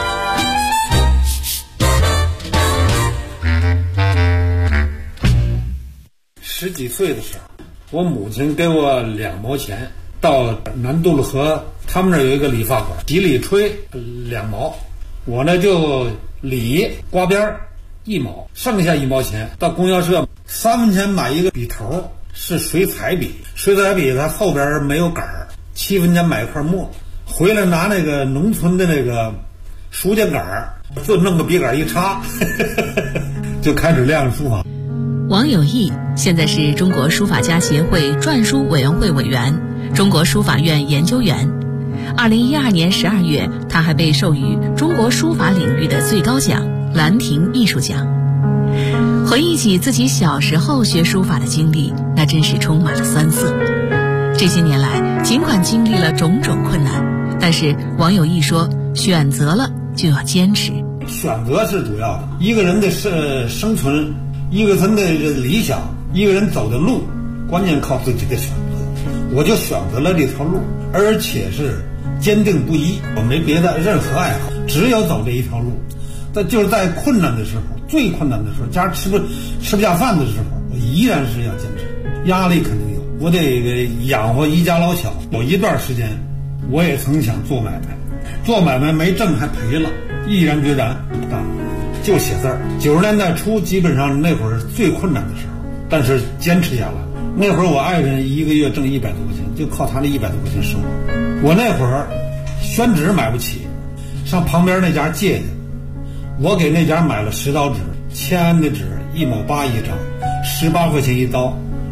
10几岁的时候，我母亲给我2毛钱，到南渡路河，他们那儿有一个理发馆，洗理吹2毛，我呢就理刮边1毛，剩下1毛钱到供销社3分钱买一个笔头，是水彩笔，水彩笔它后边没有杆儿，7分钱买一块墨，回来拿那个农村的那个书架杆儿，就弄个笔杆一插就开始练书法。 王有义现在是中国书法家协会篆书委员会委员、中国书法院研究员。2012年12月，他还被授予中国书法领域的最高奖兰亭艺术奖。回忆起自己小时候学书法的经历，那真是充满了酸涩。这些年来，尽管经历了种种困难，但是王有义说，选择了就要坚持。 选择是主要的，一个人的生存，一个人的理想，一个人走的路，关键靠自己的选择。我就选择了这条路，而且是坚定不移，我没别的任何爱好，只有走这一条路。但就是在困难的时候，最困难的时候，家吃不下饭的时候，我依然是要坚持。压力肯定有，我得养活一家老小。有一段时间，我也曾想做买卖，做买卖没挣还赔了，毅然决然不干，就写字儿。90年代初，基本上那会儿最困难的时候，但是坚持下来。那会儿我爱人一个月挣100多块钱，就靠他那100多块钱生活。我那会儿宣纸买不起，上旁边那家借去。我给那家买了10刀纸，签的纸1毛8一张，18块钱一刀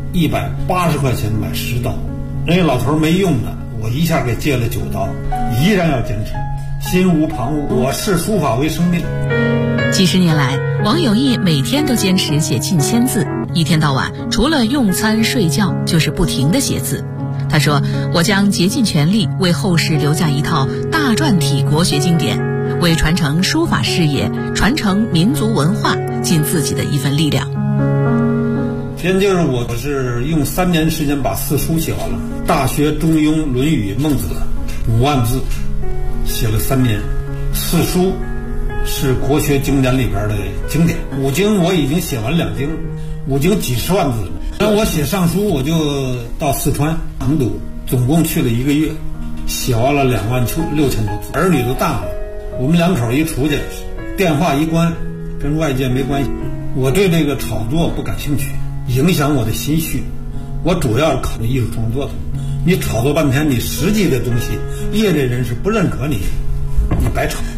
，180块钱买10刀。人家老头没用的，我一下给借了9刀，依然要坚持，心无旁骛。我视书法为生命。 几十年来，王有义每天都坚持写近1000字，一天到晚除了用餐睡觉，就是不停地写字。他说：“我将竭尽全力为后世留下一套大篆体国学经典，为传承书法事业、传承民族文化尽自己的一份力量。” 先就是我是用3年时间把4书写完了，《大学》《中庸》《论语》《孟子》5万字，写了3年。4书是国学经典里边的经典，5经我已经写完2经，5经几十万字了。那我写上书，我就到四川成都，总共去了1个月，写完了26000多字。儿女都大了，我们2口一出去，电话一关，跟外界没关系。我对这个炒作不感兴趣，影响我的心绪。我主要是考虑艺术创作的。你炒作半天，你实际的东西，业内人士不认可你，你白炒。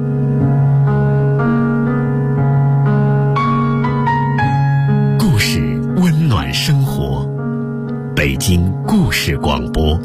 故事温暖生活，北京故事广播。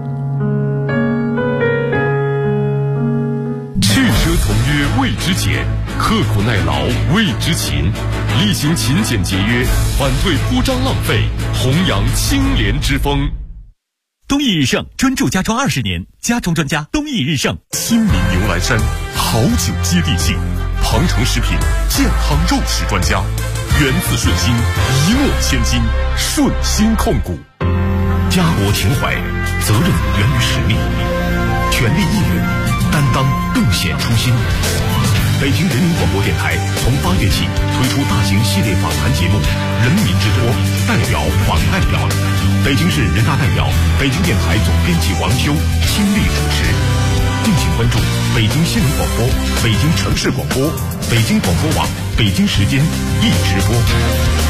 汽车从约为之俭，刻苦耐劳为之勤，厉行勤俭节约，反对铺张浪费，弘扬清廉之风。 东益日盛专注家装20年，家装专家东益日盛。 新民牛栏山好酒接地气，庞城食品健康肉食专家，源自顺心，一诺千金，顺心控股。 家国情怀，责任源于使命，全力以赴，担当更显初心。北京人民广播电台从8月起推出大型系列访谈节目《人民之托》，代表访代表。北京市人大代表、北京电台总编辑王修亲力主持。敬请关注北京新闻广播、北京城市广播、北京广播网北京时间一直播。